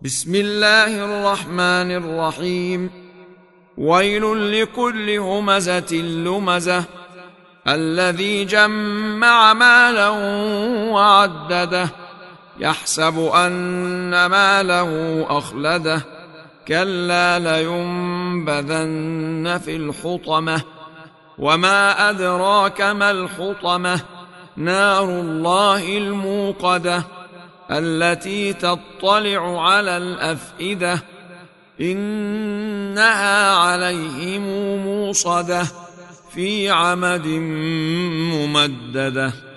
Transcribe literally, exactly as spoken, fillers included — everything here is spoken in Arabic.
بسم الله الرحمن الرحيم. ويل لكل همزة لمزة الذي جمع مالا وعدده يحسب أن ماله أخلده كلا لينبذن في الحطمة وما أدراك ما الحطمة نار الله الموقدة التي تطلع على الأفئدة إنها عليهم موصدة في عمد ممددة.